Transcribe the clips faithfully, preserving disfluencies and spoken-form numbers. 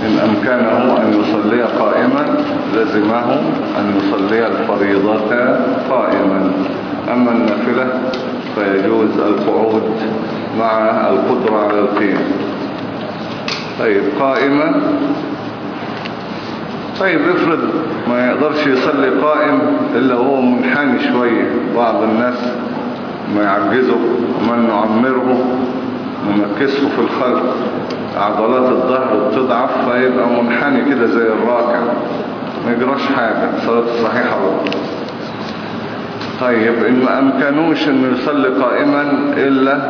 إن أمكنه أن يصلي قائما لزمه أن يصلي الفريضة قائما. أما النافلة فيجوز القعود مع القدرة على القيام. طيب قائما، طيب افرض ما يقدرش يصلي قائم إلا هو منحني شوية، بعض الناس ما يعجزه ومن نعمره نمكسه في الخلق عضلات الظهر بتضعف فيبقى منحني كده زي الراكع، ما يجراش حاجة، صلاته صحيحة برضه. طيب إن ما أمكنوش إنه يصلي قائما إلا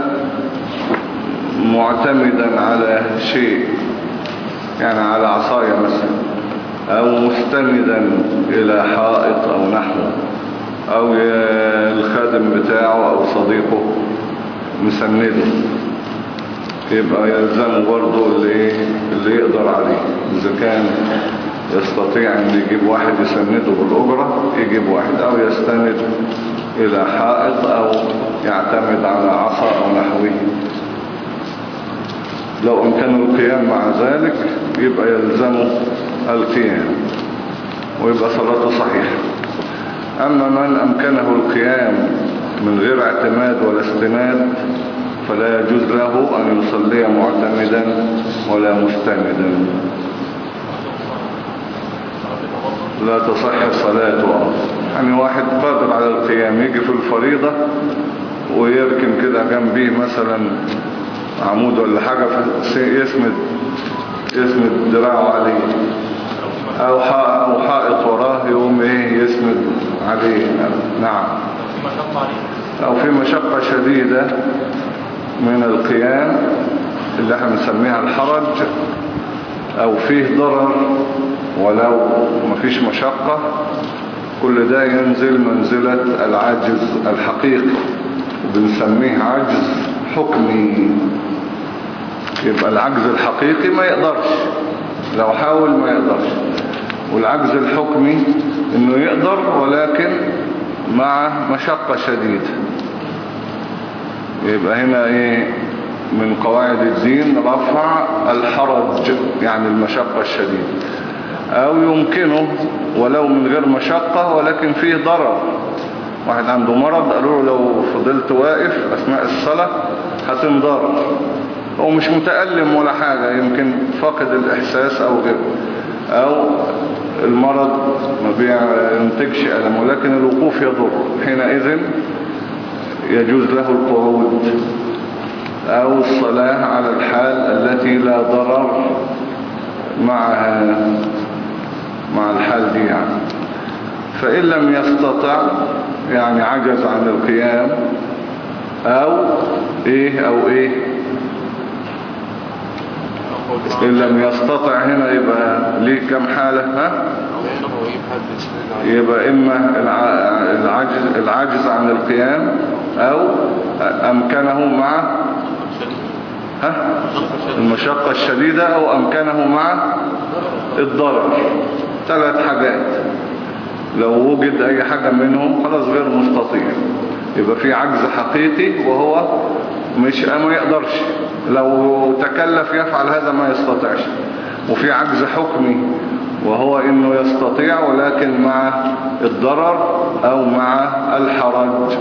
معتمدا على شيء، يعني على عصاية مثلا، أو مستندا إلى حائط أو نحوه، أو الخادم بتاعه أو صديقه مسنده، يبقى يلزم برضه اللي, اللي يقدر عليه. إذا كان يستطيع أن يجيب واحد يسنده بالأجرة يجيب واحد، أو يستند إلى حائط، أو يعتمد على عصا أو نحوه. لو أمكنه القيام مع ذلك يبقى يلزمه القيام ويبقى صلاته صحيحة. أما من أمكنه القيام من غير اعتماد ولا استناد فلا يجوز له أن يصلي معتمدا ولا مستندا، لا تصح صلاته. يعني واحد قادر على القيام يجي في الفريضة ويركن كده جنبيه مثلا عمود ولا حاجة يسند يسند دراعه عليه، أو أو حائط وراه يقوم إيه يسند عليه. نعم. أو في مشقة شديدة من القيام اللي احنا بنسميها الحرج، أو فيه ضرر ولو مفيش مشقة، كل ده ينزل منزلة العجز الحقيقي وبنسميه عجز حكمي. يبقى العجز الحقيقي ما يقدرش، لو حاول ما يقدرش، والعجز الحكمي انه يقدر ولكن مع مشقة شديدة. يبقى هنا ايه من قواعد الدين رفع الحرج، يعني المشقة الشديدة. او يمكنه ولو من غير مشقة ولكن فيه ضرر، واحد عنده مرض قالوا له لو فضلت واقف اثناء الصلاة هتنضر، هو مش متألم ولا حاجة، يمكن فقد الإحساس أو غيره، أو المرض ما بينتجش ألم ولكن الوقوف يضر، حينئذ يجوز له القعود أو الصلاة على الحال التي لا ضرر معها مع الحال دي يعني. فإن لم يستطع يعني عجز عن القيام أو إيه أو إيه إن لم يستطع هنا يبقى ليه كم حالة؟ ها؟ يبقى إما العجز, العجز عن القيام أو أمكنه مع ها؟ المشقة الشديدة أو أمكنه مع الضرر. ثلاث حاجات، لو وجد أي حاجة منهم خلاص غير مستطيع، يبقى في عجز حقيقي وهو مش ما يقدرش، لو تكلف يفعل هذا ما يستطيعش، وفي عجز حكمي وهو انه يستطيع ولكن مع الضرر او مع الحرج.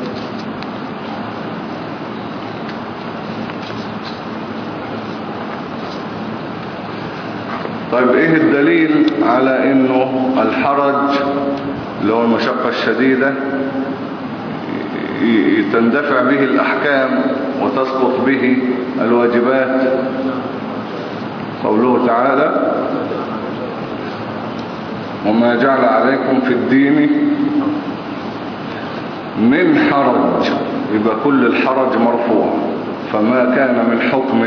طيب ايه الدليل على انه الحرج اللي هو المشقة الشديدة تندفع به الأحكام وتسقط به الواجبات؟ قوله تعالى وما جعل عليكم في الدين من حرج، يبقى كل الحرج مرفوع، فما كان من حكم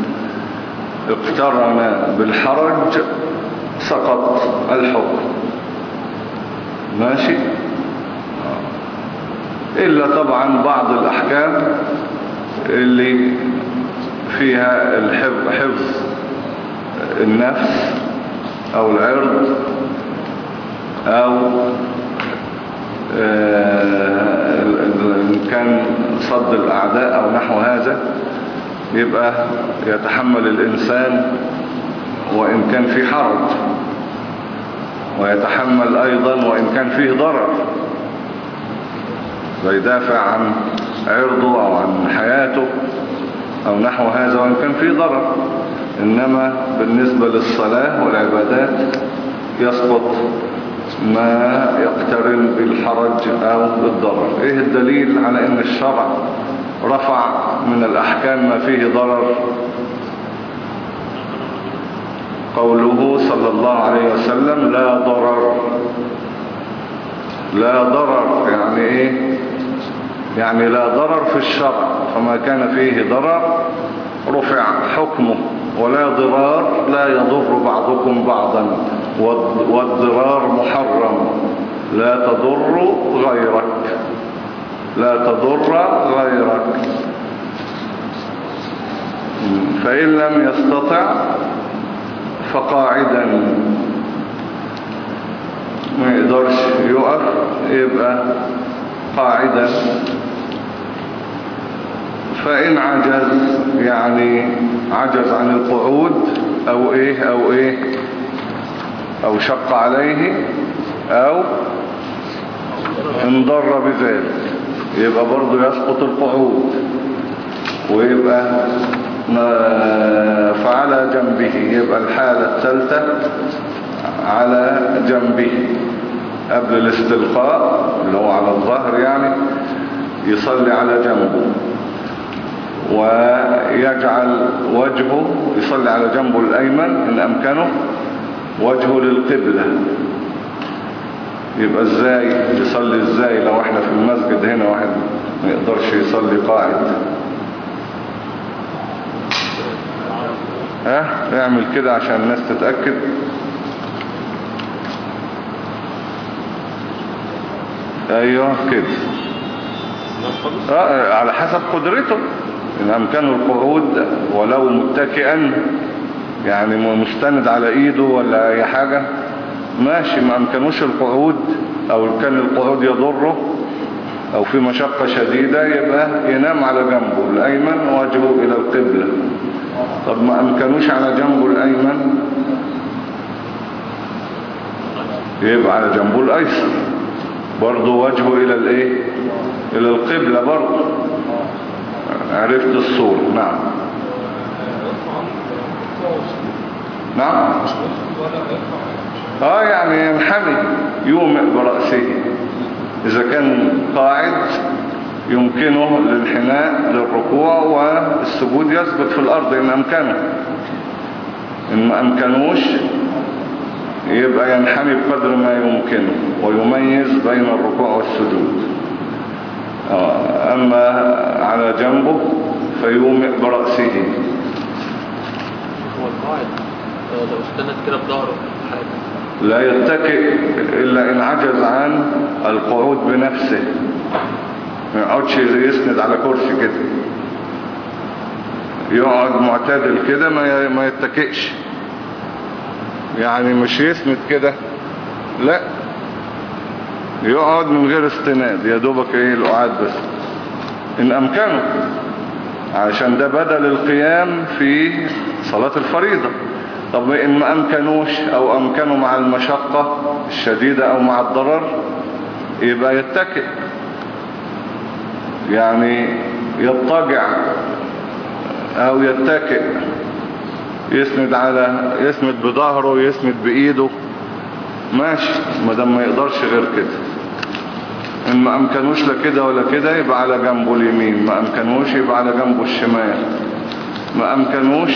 اقترن بالحرج سقط الحكم. ماشي؟ إلا طبعا بعض الأحكام اللي فيها الحفظ حفظ النفس أو العرض أو إن كان صد الأعداء أو نحو هذا، يبقى يتحمل الإنسان وإن كان في حرج، ويتحمل أيضا وإن كان فيه ضرر، ويدافع عن عرضه أو عن حياته أو نحو هذا وإن كان فيه ضرر. إنما بالنسبة للصلاة والعبادات يسقط ما يقترن بالحرج أو بالضرر. إيه الدليل على أن الشرع رفع من الأحكام ما فيه ضرر؟ قوله صلى الله عليه وسلم لا ضرر. لا ضرر يعني إيه؟ يعني لا ضرر في الشرع، فما كان فيه ضرر رفع حكمه. ولا ضرار لا يضر بعضكم بعضا، والضرار محرم. لا تضر غيرك، لا تضر غيرك. فإن لم يستطع فقاعدا، ما يقدرش يقف يبقى قاعدا. فإن عجز يعني عجز عن القعود أو إيه أو إيه أو شق عليه أو انضر بذلك، يبقى برضو يسقط القعود، ويبقى فعلى جنبه. يبقى الحالة الثالثة على جنبه قبل الاستلقاء اللي هو على الظهر، يعني يصلي على جنبه ويجعل وجهه، يصلي على جنبه الأيمن إن أمكنه، وجهه للقبلة. يبقى ازاي يصلي؟ ازاي لو احنا في المسجد هنا واحد ما يقدرش يصلي قاعد؟ ها اعمل كده عشان الناس تتأكد. ايوه كده. اه على حسب قدرته، ان امكانه القعود ولو متكئا يعني مستند على ايده ولا اي حاجة ماشي. ما امكنوش القعود او كان القعود يضره او في مشقة شديدة يبقى ينام على جنبه الايمن وجهه الى القبلة. طب ما امكنوش على جنبه الايمن يبقى على جنبه الايسر برضه وجهه الى الايه الى القبلة برضه. عرفت الصورة؟ نعم نعم. اه يعني ينحني يومئ برأسه. اذا كان قاعد يمكنه الانحناء للركوع والسجود، يثبت في الارض ان امكنه. ان ما امكنوش يبقى ينحني بقدر ما يمكنه ويميز بين الركوع والسجود. آه. اما على جنبه فيومئ برأسه. هو القاعد لو استند كده بظهره لا يتكئ إلا إن عجز عن القعود بنفسه، ما يقعدش يسند على كرسي كده، يقعد معتدل كده ما يتكئش، يعني مش يسند كده، لا يقعد من غير استناد يا دوبك ايه القعاد بس إن أمكنه، عشان ده بدل القيام في صلاة الفريضة. طب إن ما أمكنوش أو أمكنوا مع المشقة الشديدة أو مع الضرر يبقى يتكئ، يعني يضطجع أو يتكئ، يسند على يسند بظهره يسند بإيده ماشي، ما دام ما يقدرش غير كده. إن ما أمكنوش لا كده ولا كده يبقى على جنبه اليمين، ما أمكنوش يبقى على جنبه الشمال، ما أمكنوش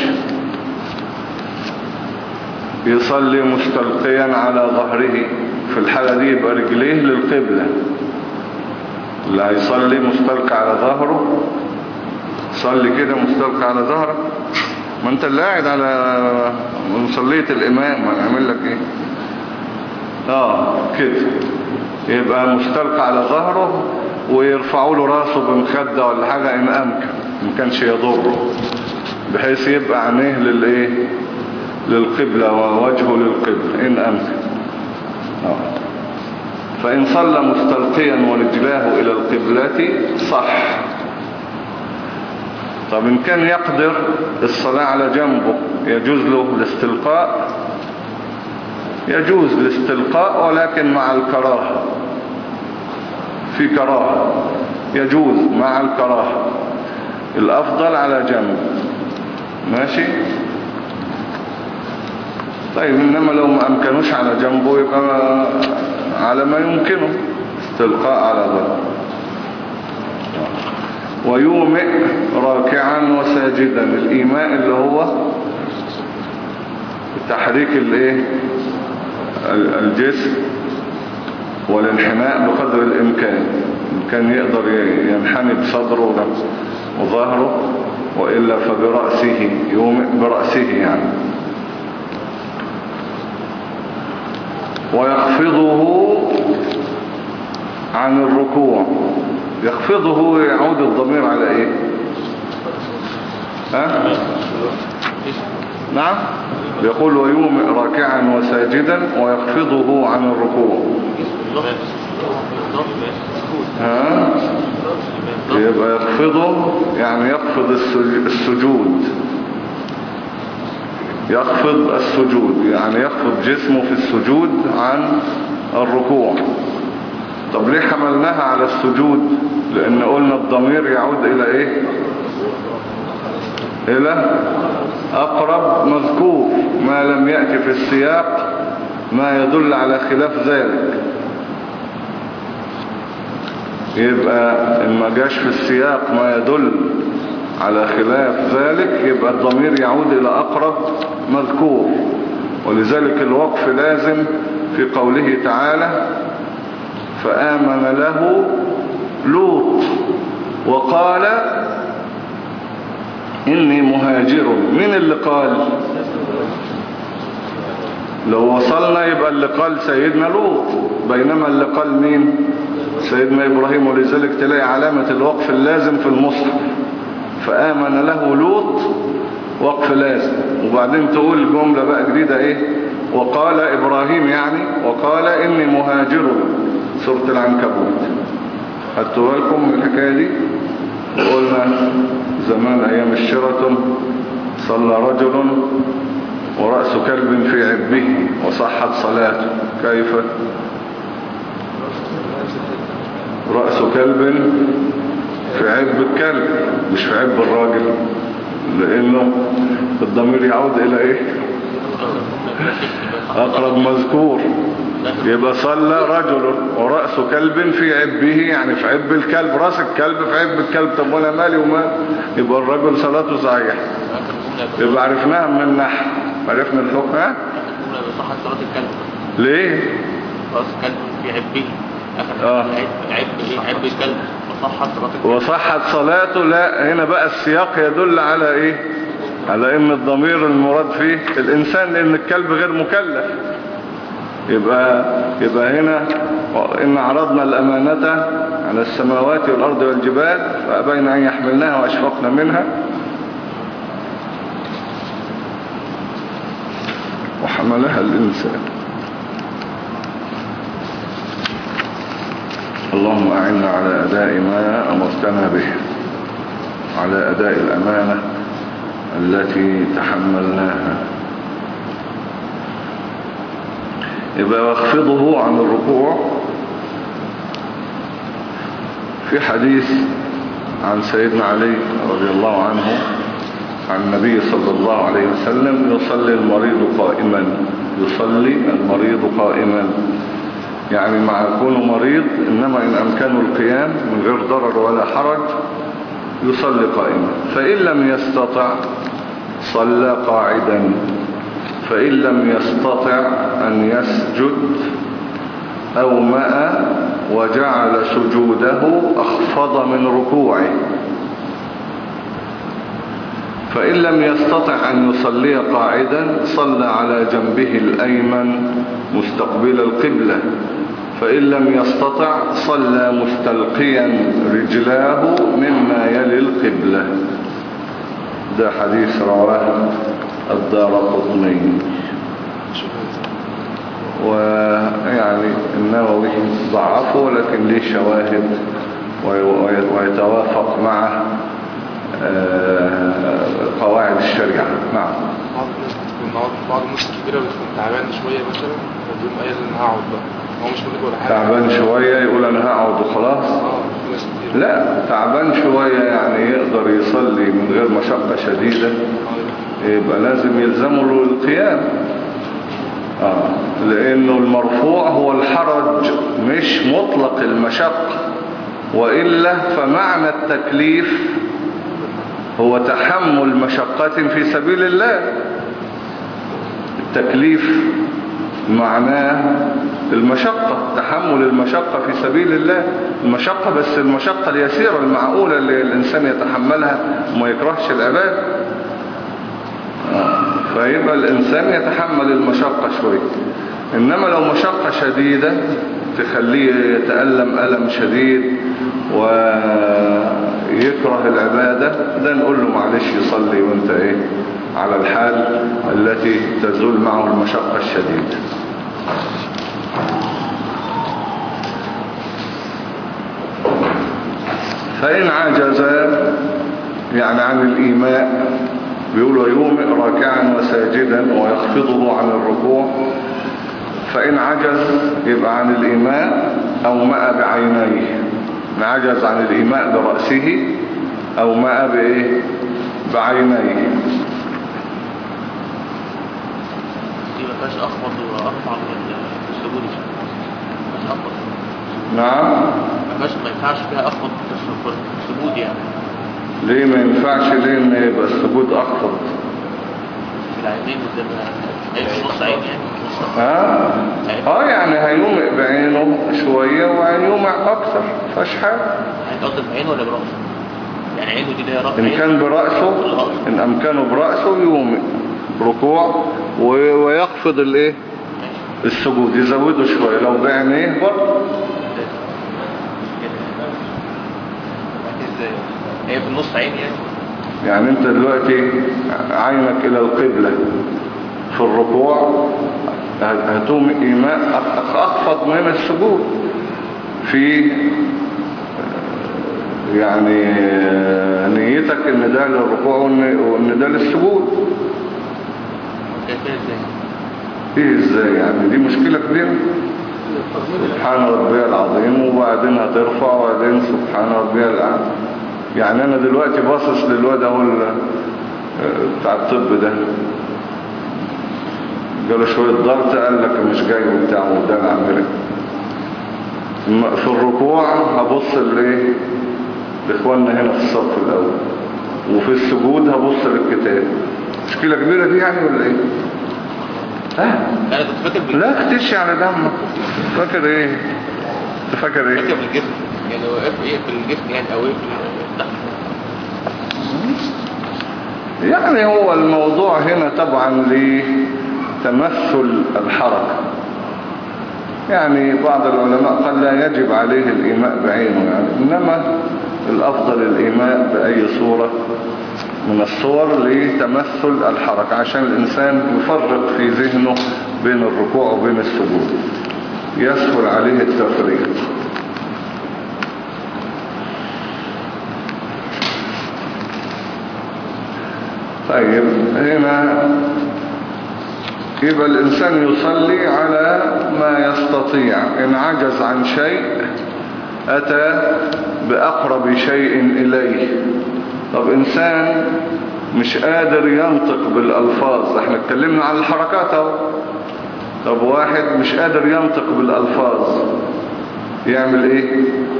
يصلي مستلقيا على ظهره. في الحالة دي يبقى رجليه للقبلة. اللي هيصلي مستلقى على ظهره صلي كده مستلقى على ظهرك، ما انت اللي قاعد على مصلية الامام هنعمل لك ايه؟ اه كده يبقى مستلقى على ظهره ويرفعوا له راسه بمخدة ولا حاجة ان امكن، ما كانش يضره، بحيث يبقى عينيه للايه للقبلة ووجهه للقبلة إن أمكن. آه. فإن صلى مستلقيا ورجلاه إلى القبلة صح. طب إن كان يقدر الصلاة على جنبه يجوز له الاستلقاء؟ يجوز الاستلقاء ولكن مع الكراهة، في كراهة، يجوز مع الكراهة، الأفضل على جنب. ماشي. طيب إنما لو ما أمكنوش على جنبه يبقى على ما يمكنه استلقاء على ظهر. ويومئ راكعا وساجدا. الإيماء اللي هو تحريك الايه الجسم والانحناء بقدر الإمكان. كان يقدر ينحني بصدره وظهره، وإلا فبرأسه، يومئ برأسه يعني. ويخفضه عن الركوع. يخفضه يعود الضمير على ايه؟ ها؟ نعم. يقول ويومئ راكعا وساجدا ويخفضه عن الركوع. ها؟ يبقى يخفضه يعني يخفض السجود، يخفض السجود يعني يخفض جسمه في السجود عن الركوع. طب ليه حملناها على السجود؟ لأن قلنا الضمير يعود إلى إيه؟ إلى أقرب مذكور، ما لم يأتي في السياق ما يدل على خلاف ذلك. يبقى إن ما جاش في السياق ما يدل على خلاف ذلك يبقى الضمير يعود إلى أقرب مذكور. ولذلك الوقف لازم في قوله تعالى فآمن له لوط وقال إني مهاجر. مين اللي قال؟ لو وصلنا يبقى اللي قال سيدنا لوط، بينما اللي قال مين؟ سيدنا إبراهيم. ولذلك تلاقي علامة الوقف اللازم في المصحف فآمن له لوط وقف لازم، وبعدين تقول جملة بقى جديدة ايه؟ وقال إبراهيم يعني وقال إني مهاجر. سورة العنكبوت. خدتوا بالكم من الحكاية دي؟ قلنا زمان أيام الشيراتون صلى رجل ورأس كلب في عبه وصحت صلاته. كيف؟ رأس كلب في عب الكلب مش في عب الراجل، لأنه الضمير يعود إلى إيه؟ أقرب مذكور. يبقى صلى رجل ورأس كلب في عبه يعني في عب الكلب، رأس الكلب في عب الكلب. طب وانا مالي ومال؟ يبقى الرجل صلاته صحيحة. يبقى عرفناها من النحو، عرفنا الحكم. ها؟ صحت صلاة الكلب. ليه؟ رأس الكلب في عبه. اه عب عب الكلب وصحت صلاته. وصحت صلاته. لا، هنا بقى السياق يدل على ايه؟ على ان الضمير المراد فيه الانسان، لان الكلب غير مكلف. يبقى يبقى هنا إن عرضنا الأمانة على السماوات والأرض والجبال فأبين أن يحملناها وأشفقنا منها وحملها الإنسان. اللهم أعنا على أداء ما أمرتنا به، على أداء الأمانة التي تحملناها. يبقى واخفضه عن الركوع. في حديث عن سيدنا علي رضي الله عنه عن النبي صلى الله عليه وسلم يصلي المريض قائما، يصلي المريض قائما يعني مع كونه مريض، إنما إن أمكنه القيام من غير ضرر ولا حرج يصلي قائما. فإن لم يستطع صلى قاعدا، فإن لم يستطع أن يسجد أومأ وجعل سجوده أخفض من ركوعه. فإن لم يستطع أن يصلي قاعدا صلى على جنبه الأيمن مستقبل القبلة. فإن لم يستطع صلى مستلقيا رجلاه مما يلي القبلة. ده حديث رواه الدارقطني. ويعني النووي ضعفه لكن ليه شواهد ويتوافق مع قواعد الشريعة. نعم. بعض الناس بتكون بعض الناس الكبيرة بتكون تعبان شوية مثلا فبيقوم قايل إن هقعد بقى هو مش مريض ولا حاجة. تعبان شوية يقول أنا هقعد وخلاص. اه في ناس كتير. لا، تعبان شوية يعني يقدر يصلي من غير مشقة شديدة يبقى لازم يلزمه له القيام. آه. لأنه المرفوع هو الحرج مش مطلق المشقة، وإلا فمعنى التكليف هو تحمل مشقة في سبيل الله. التكليف معناه المشقة، تحمل المشقة في سبيل الله، المشقة بس المشقة اليسيرة المعقولة اللي الإنسان يتحملها وما يكرهش العبادة. فيبقى الإنسان يتحمل المشقة شوية. إنما لو مشقة شديدة تخليه يتألم ألم شديد ويكره العبادة، ده نقول له معلش يصلي وانت ايه على الحال التي تزول معه المشقة الشديدة. فإن عجز يعني عن الإيماء، بيقولوا يومئ راكعا وساجدا ويخفضه عن الركوع، فإن عجز يبقى عن الإيماء أو ماء بعينيه، عجز عن الإيماء برأسه أو ماء بإيه بعينيه. دي ما فيهاش أخفض وأرفع من السجود. مش أخفض. نعم. ما فيهاش ما ينفعش فيها أخفض في السجود يعني. ليه ما ينفعش؟ ليه إن يبقى السجود أخفض؟ العينين زي نص عين يعني. اه اه يعني هيومئ بعينه شوية وهيومئ اكتر فاش حاجة. هيقصد بعينه ولا برأسه؟ يعني عينه دي اللي هي رأس. ان كان برأسه، ان امكانه برأسه يومئ ركوع ويخفض الايه السجود، يزوده شوية. لو بعينيه برضه ازاي هي في النص عين يعني. يعني انت دلوقتي عينك الى القبلة في الركوع، هتوم إيماء أخفض من السجود في يعني نيتك ان ده للركوع وان ده للسجود. ايه ازاي يعني؟ دي مشكلة كبيرة. سبحان ربي العظيم وبعدين هترفع وبعدين سبحان ربي الأعلى. يعني انا دلوقتي باصص للواد اهو بتاع الطب ده، قالوا شوية ضغط قال لك مش جاي وبتاع وده العملي. في الركوع هبص لايه لاخواننا هنا في الصف الاول، وفي السجود هبص للكتاب. مشكلة كبيرة دي يعني ولا ايه؟ ها؟ انا كنت فاكر لا اختش على دمك. فاكر ايه؟ انت فاكر ايه؟ فاكر بالجسم يعني واقف ايه في الجسم يعني او ايه في تحت. يعني هو الموضوع هنا طبعا لتمثل الحركة. يعني بعض العلماء قال لا يجب عليه الإيماء بعينه يعني، إنما الأفضل الإيماء بأي صورة من الصور لتمثل الحركة، عشان الإنسان يفرق في ذهنه بين الركوع وبين السجود، يسهل عليه التفريق. طيب هنا يبقى الإنسان يصلي على ما يستطيع. إن عجز عن شيء أتى بأقرب شيء إليه. طب إنسان مش قادر ينطق بالألفاظ، احنا اتكلمنا عن الحركات اهو. طب واحد مش قادر ينطق بالألفاظ يعمل ايه؟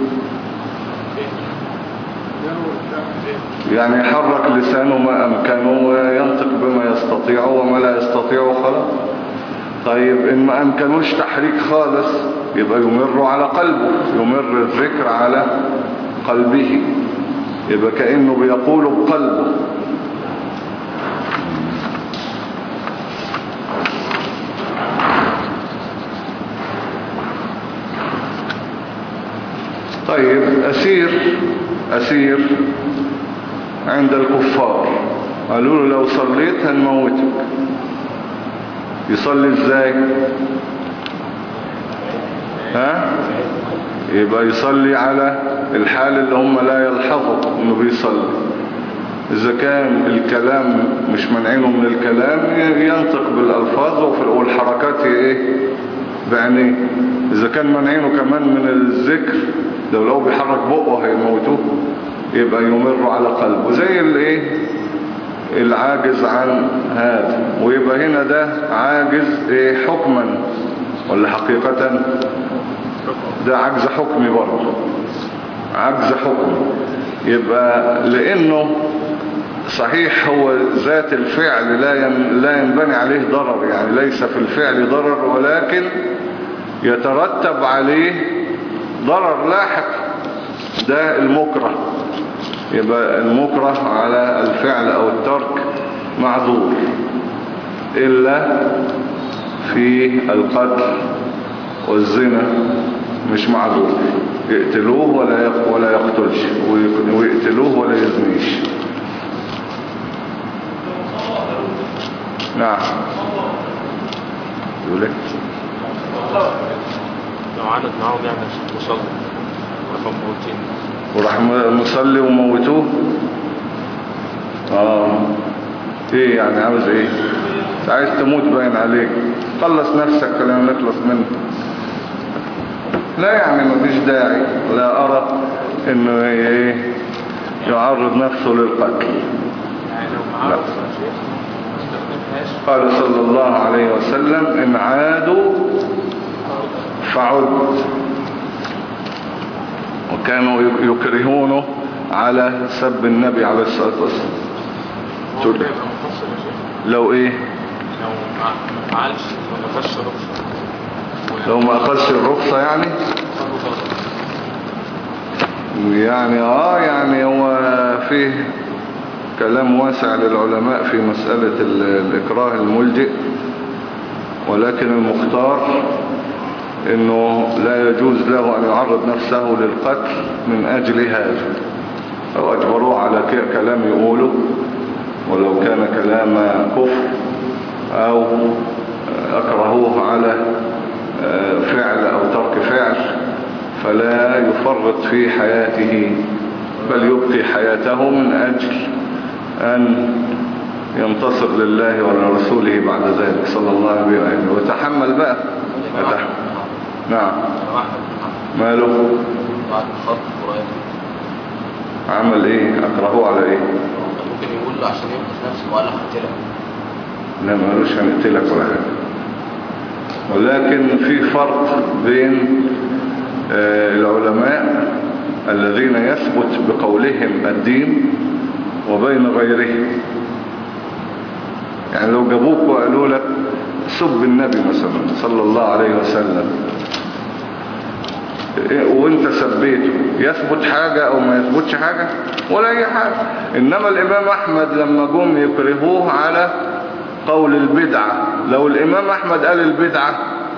يعني يحرك لسانه ما أمكنه وينطق بما يستطيع وما لا يستطيع خلاص. طيب إن ما أمكنوش تحريك خالص يبقى يمر على قلبه، يمر الذكر على قلبه، يبقى كأنه بيقول بقلبه. طيب أسير أسير عند الكفار، قالوا له لو صليت هنموتك، يصلي ازاي؟ ها؟ يبقى يصلي على الحال اللي هم لا يلحظوا انه بيصلي. إذا كان الكلام مش منعينه من الكلام ينطق بالألفاظ والحركات ايه بعينيه. إذا كان منعينه كمان من الذكر، لو لو بيحرك بقه هيموتوه، يبقى يمر على قلبه زي الايه العاجز عن هذا. ويبقى هنا ده عاجز ايه حكما ولا حقيقة؟ ده عجز حكمي برضه، عجز حكمي. يبقى لانه صحيح هو ذات الفعل لا لا ينبني عليه ضرر، يعني ليس في الفعل ضرر، ولكن يترتب عليه ضرر لاحق، ده المكره. يبقى المكره على الفعل او الترك معذور، الا في القتل والزنا مش معذور، يقتلوه ولا ولا يقتلش، ويقتلوه ولا يزنيش. نعم يقول لك لو عانت معاهم يعني مصلي ورحم موتين وراح مصلي وموتوه. اه ايه يعني عاوز ايه؟ عايز تموت باين عليك، خلص نفسك خلينا نخلص منه. لا يعني مفيش داعي، لا ارى انه ايه يعرض نفسه للقتل. يعني لو معاه قال صلى الله عليه وسلم إن عادوا فعد، وكانوا يكرهونه على سب النبي عليه الصلاة والسلام. لو ايه لو ما فعلش ما فعلش رخصة، لو ما أخذش الرخصة يعني يعني اه يعني هو فيه كلام واسع للعلماء في مسألة الإكراه الملجئ، ولكن المختار انه لا يجوز له ان يعرض نفسه للقتل من اجل هذا. او اجبروه على كلام يقوله ولو كان كلام كفر، او اكرهوه على فعل او ترك فعل، فلا يفرط في حياته، بل يبقي حياته من اجل أن ينتصر لله ولرسوله بعد ذلك صلى الله عليه وسلم، وتحمل بقى وتحمل. نعم ماله عمل ايه؟ اكرهوه على ايه؟ ممكن يقول له عشان ينقذ نفسه ولا هقتلك. لا ما قالوش هنقتلك ولا حاجة، ولكن في فرق بين آه العلماء الذين يثبت بقولهم الدين وبين غيره. يعني لو جابوك وقالوا لك سب النبي مثلا صلى الله عليه وسلم وانت سبيته، يثبت حاجة او ما يثبتش حاجة ولا اي حاجة. انما الامام احمد لما جم يكرهوه على قول البدعة، لو الامام احمد قال البدعة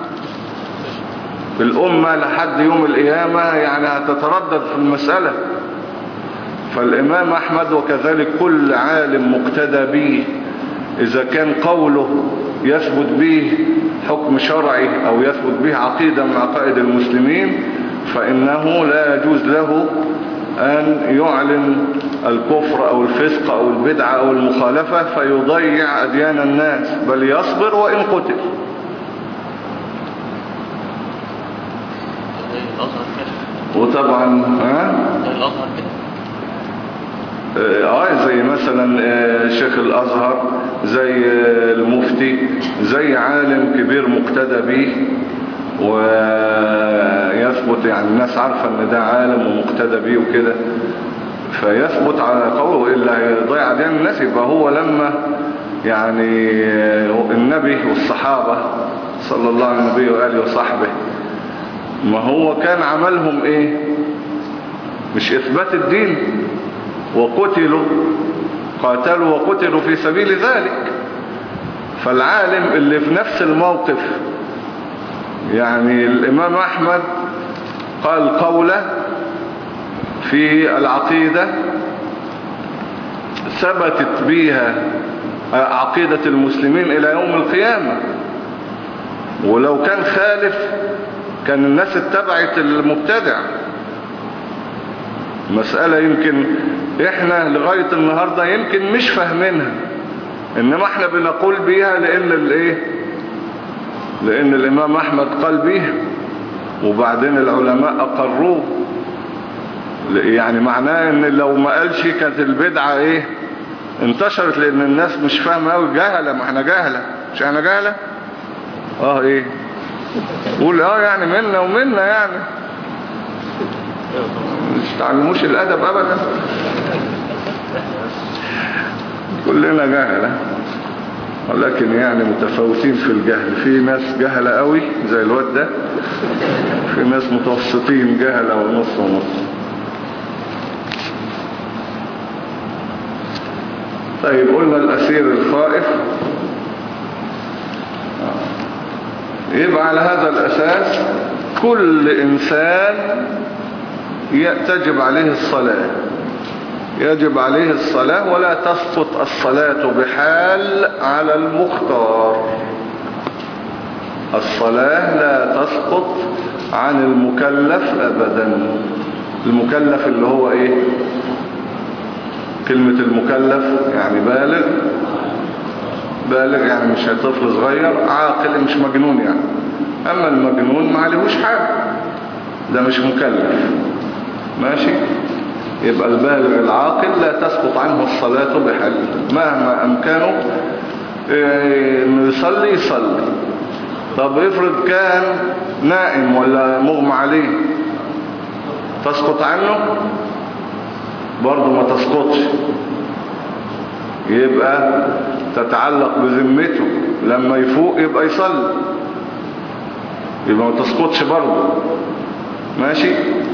الامة لحد يوم القيامة يعني هتتردد في المسألة. فالإمام أحمد وكذلك كل عالم مقتدى به إذا كان قوله يثبت به حكم شرعي أو يثبت به عقيدة من عقائد المسلمين، فإنه لا يجوز له أن يعلن الكفر أو الفسق أو البدعة أو المخالفة فيضيع أديان الناس، بل يصبر وإن قتل. وطبعا ها اه زي مثلا شيخ الازهر، زي المفتي، زي عالم كبير مقتدى به ويثبت، يعني الناس عارفة ان ده عالم ومقتدى به وكده، فيثبت على قوله إلا يضيع دين الناس. يبقى هو لما يعني النبي والصحابة صلى الله عليه النبي وآله وصحبه، ما هو كان عملهم ايه؟ مش اثبات الدين، وقتلوا قاتلوا وقتلوا في سبيل ذلك. فالعالم اللي في نفس الموقف، يعني الإمام أحمد قال قولة في العقيدة ثبتت بها عقيدة المسلمين إلى يوم القيامة، ولو كان خالف كان الناس اتبعت المبتدع. مسألة يمكن احنا لغاية النهاردة يمكن مش فاهمينها، انما احنا بنقول بيها لان الايه لان الامام احمد قال بيها، وبعدين العلماء اقروه. يعني معناه ان لو ما قالش كانت البدعة ايه انتشرت، لان الناس مش فاهمة قوي، جهلة. ما احنا جهلة، مش احنا جهلة؟ اه ايه قول اه يعني منا ومنا يعني مش تعلموش الادب ابدا، كلنا جهلة، ولكن يعني متفاوتين في الجهل. في ناس جهلة قوي زي الواد ده، في ناس متوسطين جهلة ونص ونص. طيب قلنا الأسير الخائف، يبقى على هذا الأساس كل إنسان تجب عليه الصلاة، يجب عليه الصلاة، ولا تسقط الصلاة بحال على المختار. الصلاة لا تسقط عن المكلف أبدا. المكلف اللي هو إيه؟ كلمة المكلف يعني بالغ، بالغ يعني مش طفل صغير، عاقل مش مجنون يعني. أما المجنون ما عليهوش حاجة، ده مش مكلف. ماشي؟ يبقى البالغ العاقل لا تسقط عنه الصلاة بحال، مهما أمكانه إنه يصلي يصلي. طب افرض كان نائم ولا مغمى عليه، تسقط عنه؟ برضه ما تسقطش، يبقى تتعلق بذمته، لما يفوق يبقى يصلي، يبقى ما تسقطش برضه. ماشي؟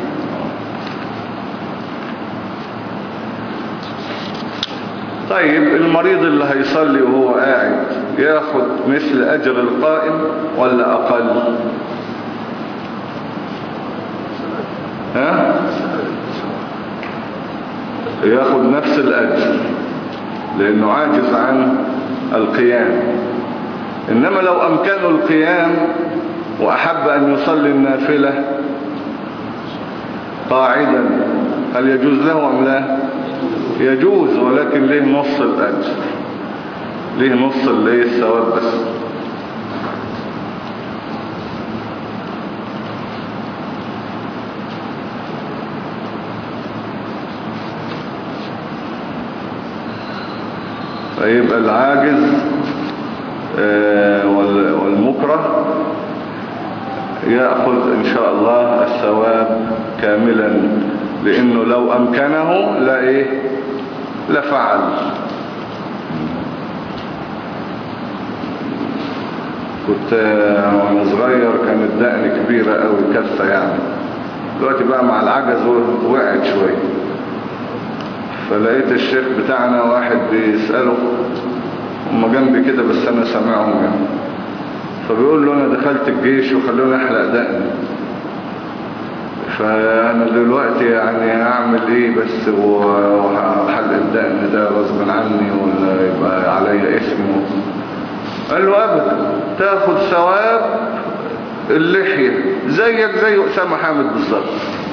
طيب المريض اللي هيصلي وهو قاعد ياخد مثل أجر القائم ولا أقل؟ ها؟ ياخد نفس الأجر لأنه عاجز عن القيام. إنما لو أمكنه القيام وأحب أن يصلي النافلة قاعدا، هل يجوز له أم لا؟ يجوز، ولكن ليه نص الأجر، ليه نص اللي الثواب بس. فيبقى العاجز والمكره يأخذ إن شاء الله الثواب كاملا، لأنه لو أمكنه لا إيه لفعل. كنت وانا صغير كانت دقني كبيرة قوي كثة يعني، دلوقتي بقى مع العجز وقعت شوية. فلقيت الشيخ بتاعنا واحد بيسأله، هم جنبي كده بس انا سامعهم يعني، فبيقول له انا دخلت الجيش وخلوني احلق دقني، فانا دلوقتي يعني اعمل ايه بس، وحلق الدقن ده غصب عني ولا يبقى عليا اسمه؟ قال له ابدا، تاخد ثواب اللحية زيك زي أسامة حامد بالظبط.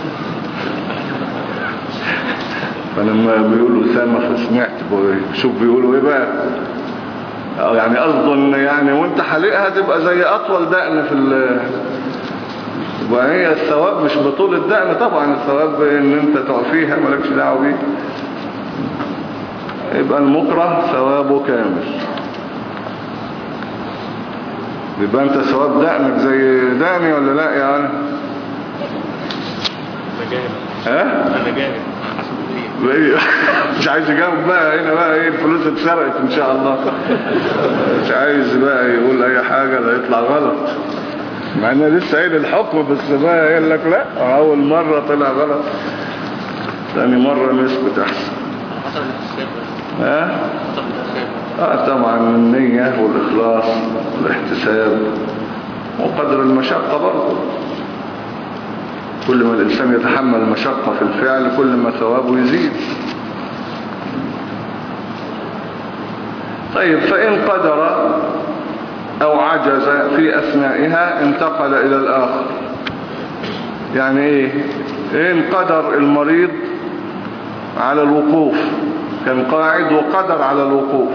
فلما بيقولوا أسامة فسمعت شوف بيقولوا ايه بقى، يعني قصده ان يعني وانت حلقها تبقى زي اطول دقن في ال وهي الثواب مش بطول الدقن طبعا، الثواب ان انت تعفيها مالكش دعوه بيه. يبقى المكره ثوابه كامل، يبقى انت ثواب دقنك زي دقني ولا لا يا انا؟ انا جاهل. ها؟ انا جاهل حسب ايه؟ مش عايز يجاوب بقى هنا بقى ايه، الفلوس اتسرقت ان شاء الله. مش عايز بقى يقول اي حاجة ده يطلع غلط، مع انه لسه قايل الحكم بس بقى يقول لك لا، اول مرة طلع غلط، ثاني مرة نسكت احسن. حسب الاحتساب. ها؟ حسب الاحتساب. اه طبعا النية والاخلاص والاحتساب وقدر المشقة برضه. كل ما الإنسان يتحمل مشقة في الفعل كل ما ثوابه يزيد. طيب فإن قدر أو عجز في أثنائها انتقل إلى الآخر. يعني إيه؟ إن قدر المريض على الوقوف، كان قاعد وقدر على الوقوف.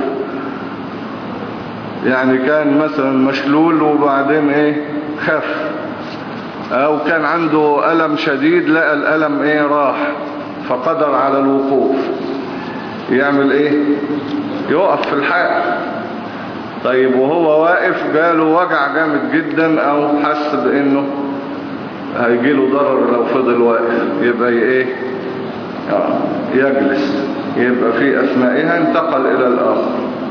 يعني كان مثلا مشلول وبعدين ايه خف، او كان عنده ألم شديد لقى الألم ايه راح فقدر على الوقوف، يعمل ايه؟ يقف في الحال. طيب وهو واقف جاله وجع جامد جدا او حس بانه هيجيله ضرر لو فضل واقف، يبقى ايه؟ آه يجلس. يبقى في اثنائها انتقل الى الاخر.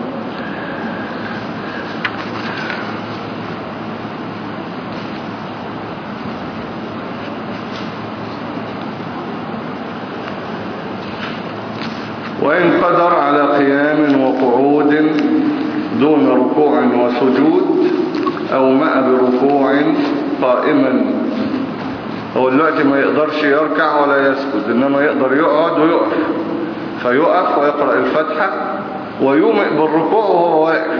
وإن قدر على قيام وقعود دون ركوع وسجود أو مع بركوع قائما. هو دلوقتي ما يقدرش يركع ولا يسجد، إنما يقدر يقعد ويقف، فيقف ويقرأ الفاتحة ويومئ بالركوع وهو واقف.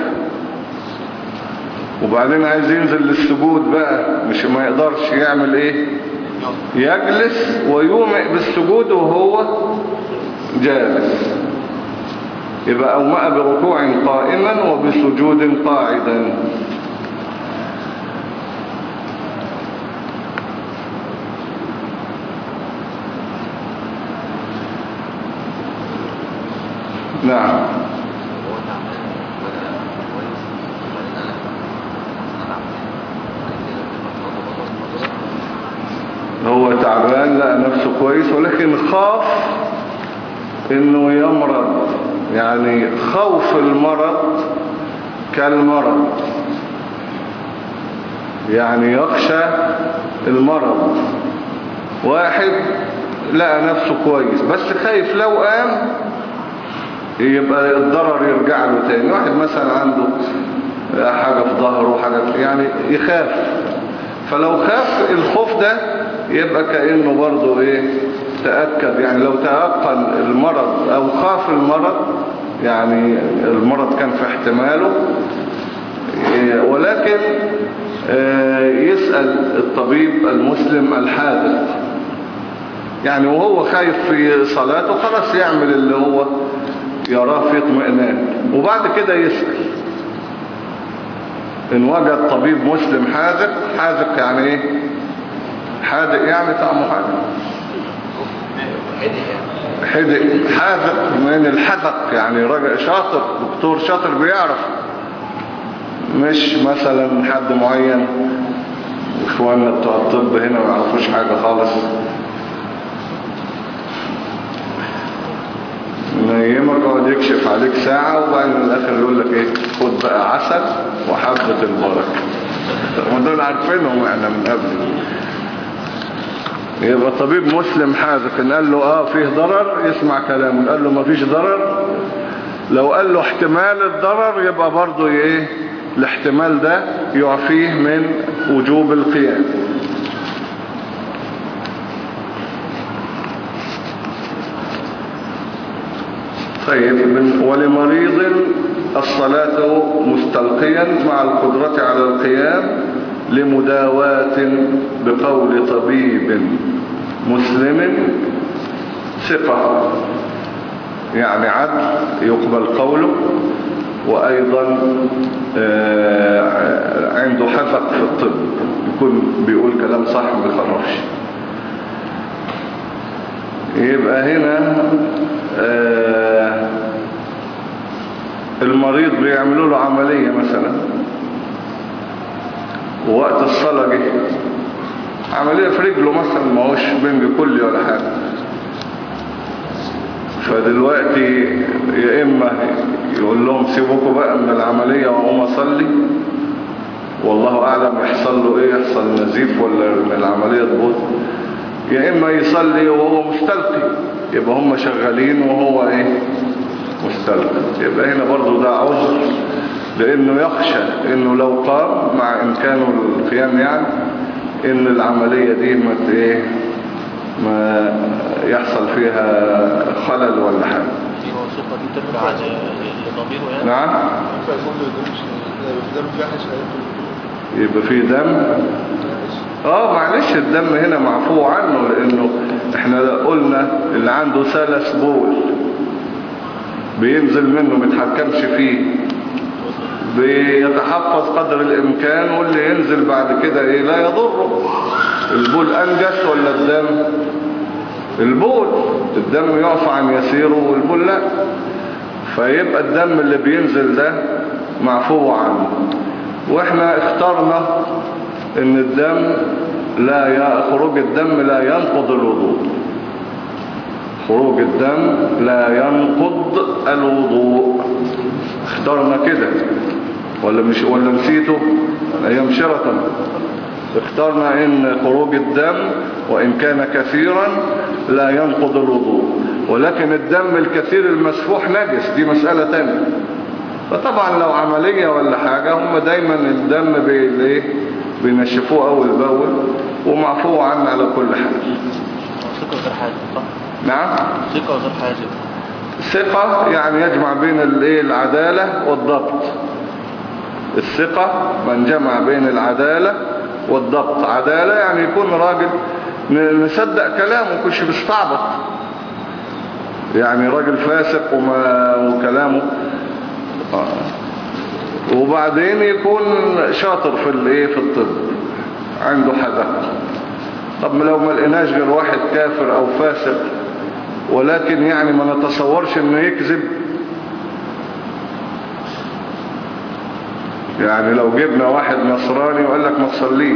وبعدين عايز ينزل للسجود بقى، مش ما يقدرش يعمل ايه؟ يجلس ويومئ بالسجود وهو جالس. يبقى أومأ بركوع قائما وبسجود قاعدا. نعم. هو تعبان لقى نفسه كويس ولكن خاف انه يمرض. يعني خوف المرض كالمرض، يعني يخشى المرض. واحد لقى نفسه كويس بس خايف لو قام يبقى الضرر يرجع له تاني. واحد مثلا عنده حاجة في ظهره، حاجة يعني يخاف، فلو خاف الخوف ده يبقى كأنه برضه ايه تأكد. يعني لو تأقن المرض او خاف المرض، يعني المرض كان في احتماله، ولكن يسأل الطبيب المسلم الحاذق. يعني وهو خايف في صلاته خلاص يعمل اللي هو يراه في اطمئنان، وبعد كده يسأل. ان وجد طبيب مسلم حاذق، حاذق يعني ايه؟ حاذق يعني طعمه حاذق، حدق حاذق من الحذق، يعني راجل شاطر، دكتور شاطر بيعرف، مش مثلا حد معين. اخواننا بتوع الطب هنا ما يعرفوش حاجة خالص، نيمك يقعد يكشف عليك ساعة وبعدين الاخر يقول لك ايه؟ خد بقى عسل وحبة البركة. ما دول عارفينهم احنا من قبل. يبقى طبيب مسلم حاذق ان قال له اه فيه ضرر يسمع كلامه، قال له ما فيش ضرر، لو قال له احتمال الضرر يبقى برضه ايه الاحتمال ده يعفيه من وجوب القيام. طيب. ولمريض الصلاة مستلقيا مع القدرة على القيام لمداواة بقول طبيب مسلم ثقة، يعني عدل يقبل قوله، وأيضا عنده حذق في الطب، يكون بيقول كلام صح ما بيخرفش. يبقى هنا المريض بيعملوا له عملية مثلا ووقت الصلاة جه، عملية في رجله مثلا، ما هوش بنج كلي ولا حاجة، فدلوقتي يا إما يقول لهم سيبوكوا بقى من العملية وقوم أصلي، والله أعلم يحصل له إيه، يحصل نزيف ولا من العملية تبوظ، يا إما يصلي وهو مستلقي، يبقى هم شغالين وهو إيه مستلقي. يبقى هنا برضو ده عذر، لأنه يخشى إنه لو قام مع إمكانه القيام يعني إن العملية دي ما إيه ما يحصل فيها خلل ولا حاجة. نعم. يبقى في دم. اه معلش الدم هنا معفو عنه، لأنه احنا قلنا اللي عنده سلس بول بينزل منه متحكمش فيه بيتحفظ قدر الامكان، واللي ينزل بعد كده ايه لا يضره. البول انجس ولا الدم؟ البول. الدم يعفى عن يسيره والبول لا. فيبقى الدم اللي بينزل ده معفو عنه. واحنا اخترنا ان الدم لا ي... خروج الدم لا ينقض الوضوء. خروج الدم لا ينقض الوضوء، اخترنا كده ولا مش ولا نسيته ايام شرطا. اخترنا ان خروج الدم وان كان كثيرا لا ينقض الوضوء، ولكن الدم الكثير المسفوح نجس، دي مسألة تانية. فطبعا لو عملية ولا حاجة هم دايما الدم بي... بينشفوه اول باول ومعفو عنه على كل حال. ثقة غير حاجة صح؟ نعم ثقة غير حاجة. ثقة يعني يجمع بين الايه العدالة والضبط. الثقة من جمع بين العدالة والضبط. عدالة يعني يكون راجل نصدق كلامه كلش بيستعبط، يعني راجل فاسق وما وكلامه آه. وبعدين يكون شاطر في الايه في الطب عنده حذق. طب لو ما لقيناش غير واحد كافر او فاسق ولكن يعني ما نتصورش انه يكذب، يعني لو جبنا واحد نصراني وقال لك ما تصليش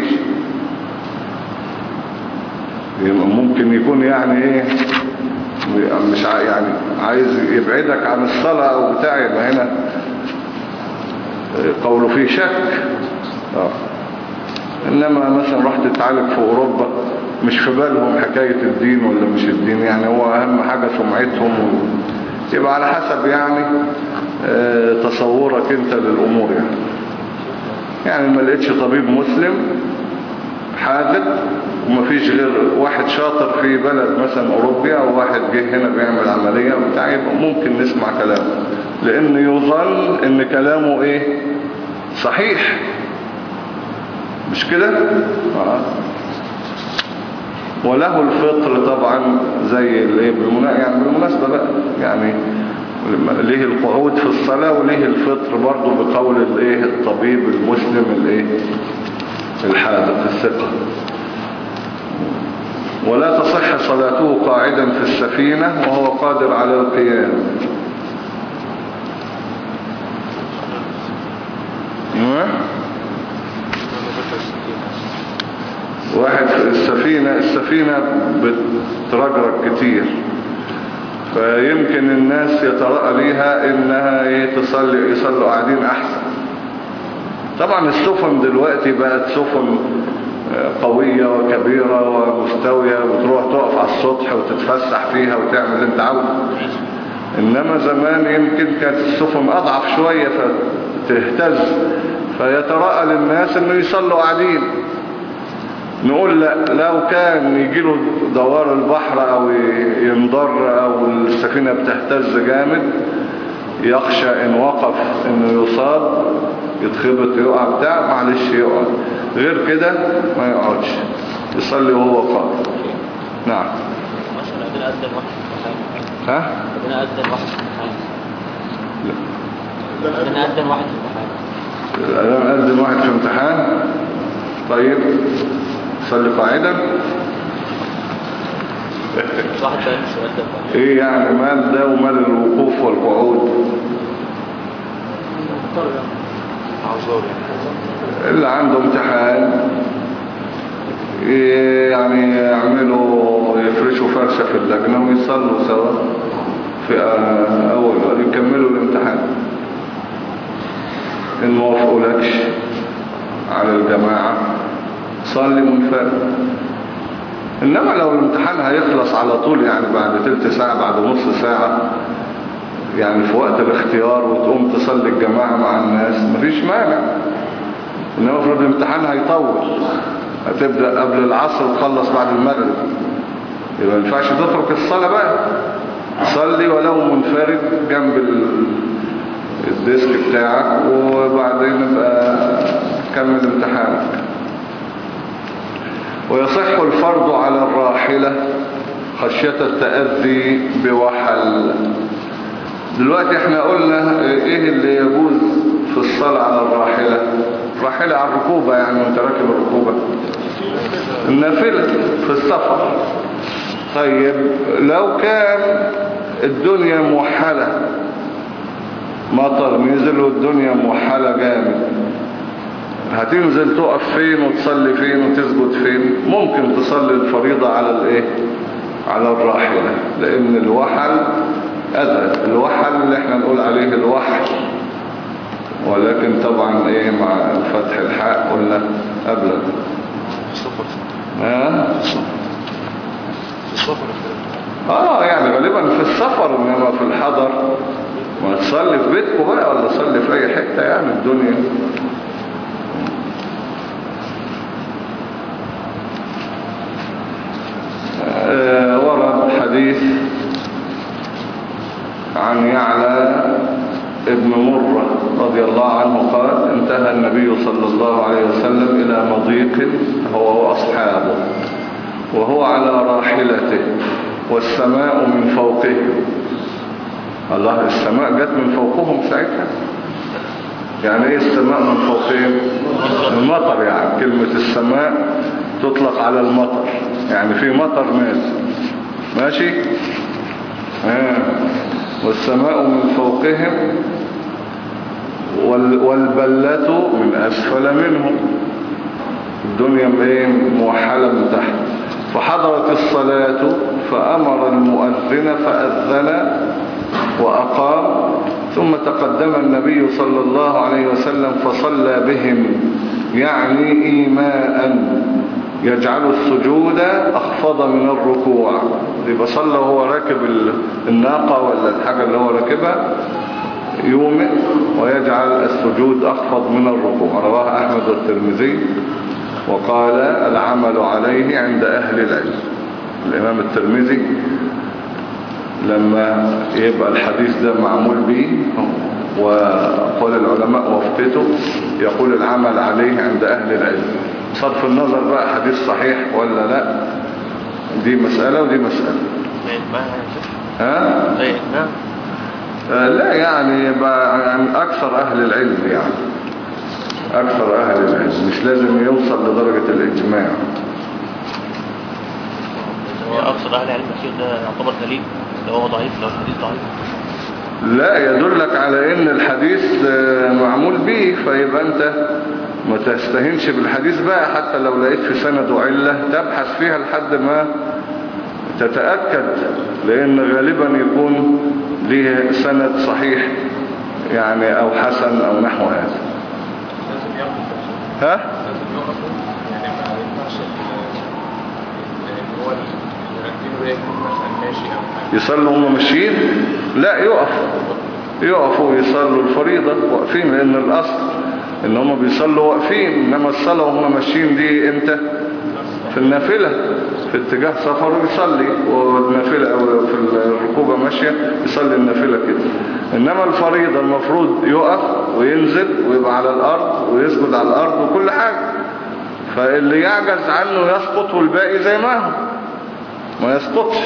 ممكن يكون يعني ايه مش ع... يعني عايز يبعدك عن الصلاة او بتاع، يبقى هنا قوله فيه شك. اه انما مثلا رحت تتعالج في اوروبا مش في بالهم حكاية الدين ولا مش الدين، يعني هو اهم حاجة سمعتهم و... يبقى على حسب يعني اه تصورك انت للامور. يعني يعني ما لقيتش طبيب مسلم حاذق ومفيش غير واحد شاطر في بلد مثلا اوروبي او واحد جه هنا بيعمل عملية بتاع، يبقى ممكن نسمع كلامه لان يظن ان كلامه ايه صحيح، مش كده؟ آه. وله الفطر طبعا زي الايه يعني بالمناسبة بقى يعني ليه القعود في الصلاة وليه الفطر برضو بقول الايه الطبيب المسلم الايه الحاذق الثقة. ولا تصح صلاته قاعدا في السفينة وهو قادر على القيام. واحد في السفينة السفينة بترجرج كتير، فيمكن الناس يترأى ليها انها تصلي يصلوا قاعدين احسن. طبعا السفن دلوقتي بقت سفن قوية وكبيرة ومستوية وتروح تقف على السطح وتتفسح فيها وتعمل اللي انت عاوزه. انما زمان يمكن كانت السفن اضعف شوية فتهتز، فيترأى للناس انه يصلوا قاعدين. نقول لا، لو كان يجيله دوار البحر او ينضر او السفينة بتهتز جامد يخشى ان وقف انه يصاب يتخبط يقع بتاع معلش يقعد، غير كده ما يقعدش يصلي وهو قائم. نعم. مثلا أذن واحد في ها؟ أذن أذن واحد في امتحان. لا. أذن أذن واحد في امتحان. الأذان أذن واحد في امتحان. طيب صلي قاعدا. واحد بقى السؤال ده. ايه يعني مال ده ومال الوقوف والقعود؟ اللي عنده امتحان يعني يعملوا يفرشوا فرشة في اللجنة ويصلوا سوا في اول يكملوا الامتحان. ان ما وافقولكش على الجماعة صلي منفرد. انما لو الامتحان هيخلص على طول يعني بعد تلت ساعة بعد نص ساعة يعني في وقت الاختيار وتقوم تصلي الجماعة مع الناس مفيش مانع. انما في الامتحان هيطول، هتبدأ قبل العصر وتخلص بعد المغرب، يبقى ما ينفعش تترك الصلاة بقى. صلي ولو منفرد جنب الديسك بتاعك وبعدين بقى كمل امتحانك. ويصح الفرض على الراحلة خشية التأذي بوحل. دلوقتي احنا قلنا ايه اللي يجوز في الصلاة على الراحلة؟ الراحلة على الركوبة، يعني وانت راكب الركوبة. النافلة في السفر. طيب لو كان الدنيا موحلة، مطر نزل والدنيا موحلة جامد، هتنزل تقف فين وتصلي فين وتسجد فين؟ ممكن تصلي الفريضة على الايه؟ على الراحلة، لان الوحل أذى. الوحل اللي احنا نقول عليه الوحل، ولكن طبعا ايه مع فتح الحاء قلنا قبل السفر. ها في السفر اه يعني غالبا في السفر، انما في الحضر ما تصلي في بيتكم بقى ولا تصلي في اي حتة، يعني الدنيا. آه ورد حديث عن يعلى ابن مرة رضي الله عنه قال: انتهى النبي صلى الله عليه وسلم إلى مضيق هو وأصحابه وهو على راحلته والسماء من فوقه. الله، السماء جت من فوقهم ساعتها؟ يعني ايه السماء من فوقهم؟ المطر، يعني كلمة السماء تطلق على المطر، يعني في مطر نازل ماشي. آه. والسماء من فوقهم والبلة من أسفل منهم، الدنيا موحلة من تحت. فحضرت الصلاة فأمر المؤذن فأذن وأقام، ثم تقدم النبي صلى الله عليه وسلم فصلى بهم، يعني إيماء يجعل السجود أخفض من الركوع. يبقى صلى وهو راكب الناقة ولا الحاجة اللي هو راكبها، يومئ ويجعل السجود أخفض من الركوع. رواه أحمد والترمذي وقال العمل عليه عند أهل العلم. الإمام الترمذي لما يبقى الحديث ده معمول به وقال العلماء وفقته، يقول العمل عليه عند أهل العلم. صرف النظر بقى حديث صحيح ولا لا، دي مسألة ودي مسألة. ها؟ آه لا يعني, يعني أكثر أهل العلم، يعني أكثر أهل العلم، مش لازم يوصل لدرجة الإجماع. هو أكثر أهل العلم ده يعتبر دليل لو هو ضعيف، لو الحديث ضعيف؟ لا، يدلك على ان الحديث معمول به، فيبقى انت ما تستهينش بالحديث بقى، حتى لو لقيت في سنده علة تبحث فيها لحد ما تتأكد، لان غالبا يكون ليه سند صحيح يعني او حسن او نحو هذا. ها؟ يعني ما ينفعش هو يصلوا هم ماشيين؟ لا، يقف يقفوا يصلوا الفريضة واقفين، لان الاصل ان هم بيصلوا واقفين، انما الصلاة وهم ماشيين دي امتى؟ في النافلة، في اتجاه سفر يصلي، والنافلة او في الركوبة ماشية يصلي النافلة كده. انما الفريضة المفروض يقف وينزل ويبقى على الارض ويسجد على الارض وكل حاجة، فاللي يعجز عنه يسقط والباقي زي ما هو ما يسقطش.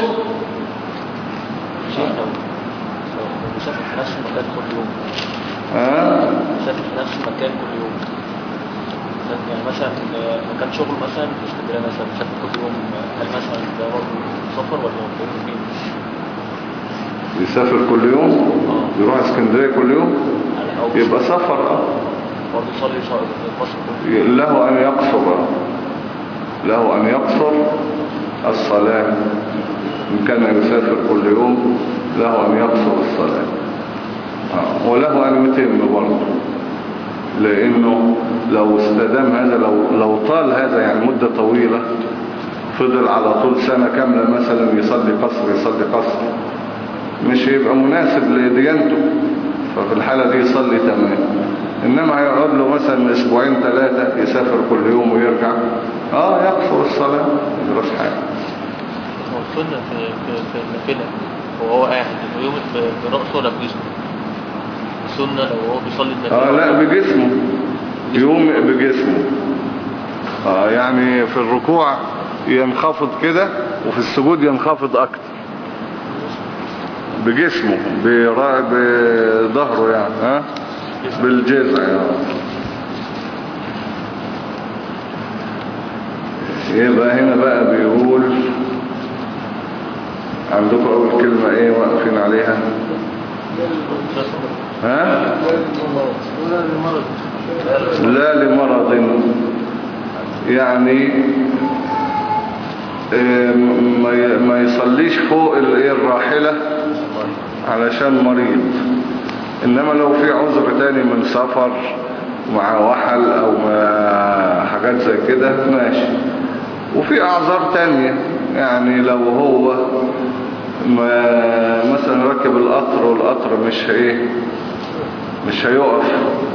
شيخ لو بيسافر في نفس المكان كل يوم، اه بيسافر في نفس المكان كل يوم، يعني مثلا مكان شغل مثلا في اسكندريه مثلا بيسافر كل يوم، هل مثلا ده برضه سفر ولا ممكن بيسافر كل يوم؟ اه يروح اسكندريه كل يوم يبقى سفر. اه برضه يصلي مصر كل يوم. له ان يقصر، له ان يقصر الصلاه إن كان يسافر كل يوم، له أن يقصر الصلاة. آه. وله أن يتم برضه، لأنه لو استدام هذا، لو, لو طال هذا يعني مدة طويلة، فضل على طول سنة كاملة مثلا يصلي قصر يصلي قصر، مش هيبقى مناسب لديانته، ففي الحالة دي يصلي تمام. إنما هيقعد له مثلا أسبوعين ثلاثة يسافر كل يوم ويرجع، آه يقصر الصلاة مش حاجة. السنة في في في النافلة وهو قاعد انه يوم برأسه ولا بجسمه؟ السنة لو هو بيصلي النافلة اه لا بجسمه، يوم بجسمه. اه يعني في الركوع ينخفض كده وفي السجود ينخفض اكتر بجسمه برا- بظهره يعني ها بالجذع يعني. يبقى هنا بقى بيقول عندكم اول كلمة ايه واقفين عليها؟ ها؟ لا لمرض، يعني إيه، ما ما يصليش فوق الايه الراحلة علشان مريض. انما لو في عذر تاني من سفر مع وحل او ما حاجات زي كده ماشي. وفي اعذار تانية، يعني لو هو ما مثلا ركب القطر والقطر مش ايه مش هيقف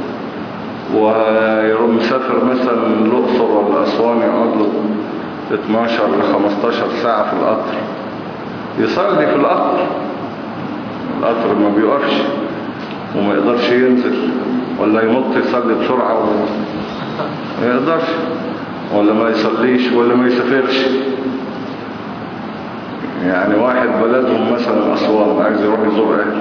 ويروح مسافر مثلا الأقصر ولا أسوان يقعد له اتناشر ل خمستاشر ساعة في القطر، يصلي في القطر. القطر ما بيوقفش وما يقدرش ينزل، ولا ينط يصلي بسرعة وما يقدرش، ولا ما يصليش، ولا ما يسافرش. يعني واحد بلدهم مثلا أسوان عايز يروح يزور أهله،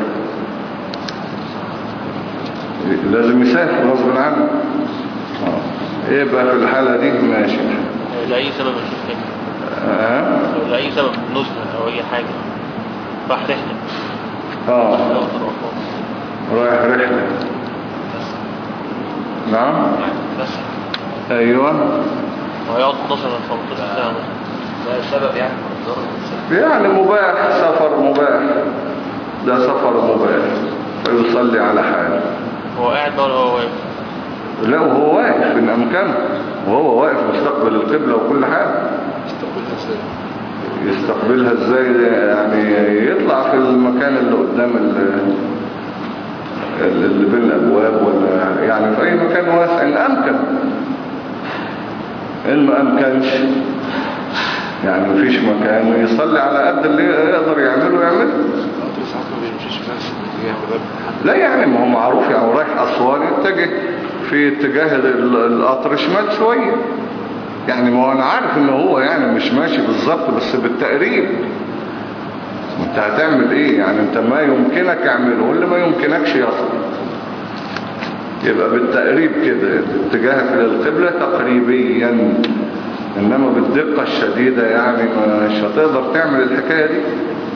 لازم يسافر غصب عنه. ايه بقى في الحالة دي ماشي لأي سبب مش كده. اه لأي سبب نزل أو أي حاجة راح رحلة اه رايح رحلة نعم بس ايوه وهيقعد اتناشر خمستاشر ساعة ده السبب يعني يعني مباح، سفر مباح، ده سفر مباح فيصلي على حاله. هو قاعد بقى ولا هو واقف؟ لا وهو واقف إن أمكانه، وهو واقف مستقبل القبلة وكل حاجة. يستقبلها ازاي؟ يعني يطلع في المكان اللي قدام اللي بين الأبواب، ولا يعني في أي مكان واسع إن أمكن. إن ما أمكنش يعني مفيش مكان يصلي على قد اللي يقدر يعمله يعمله. لا يعني ما هو معروف، يعني رايح أسوان يتجه في اتجاه القطر شمال شوية، يعني ما هو انا عارف ان هو يعني مش ماشي بالظبط بس بالتقريب. انت هتعمل ايه يعني؟ انت ما يمكنك اعمله واللي ما يمكنكش يصل، يبقى بالتقريب كده اتجاهك للقبلة تقريبيا. انما بالدقة الشديدة يعني مش هتقدر تعمل الحكاية دي.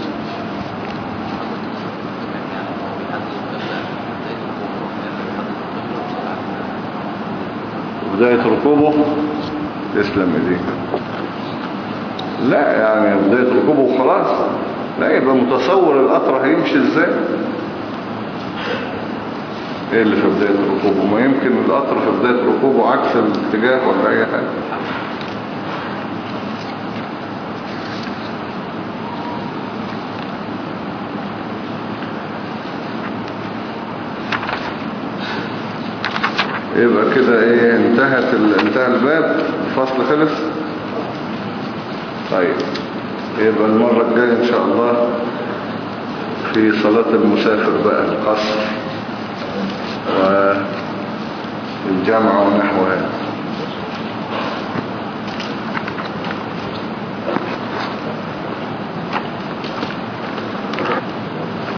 بداية ركوبه تسلم ايديك. لا يعني بداية ركوبه وخلاص، لا يبقى متصور القطر هيمشي ازاي. ايه اللي في بداية ركوبه؟ ما يمكن القطر في بداية ركوبه عكس الاتجاه ولا اي حاجة. يبقى كده ايه انتهت ال... انتهى الباب، الفصل خلص. طيب يبقى المرة الجاية ان شاء الله في صلاة المسافر بقى القصر والجامعة ونحوها.